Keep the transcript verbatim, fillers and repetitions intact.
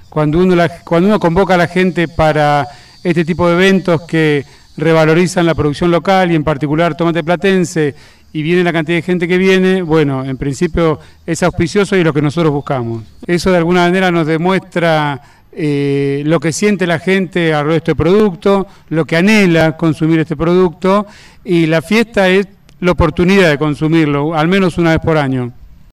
Cuando uno, la, cuando uno convoca a la gente para este tipo de eventos que revalorizan la producción local y en particular tomate platense, y viene la cantidad de gente que viene, bueno, en principio es auspicioso y es lo que nosotros buscamos. Eso de alguna manera nos demuestra eh, lo que siente la gente al este producto, lo que anhela consumir este producto, y la fiesta es la oportunidad de consumirlo, al menos una vez por año.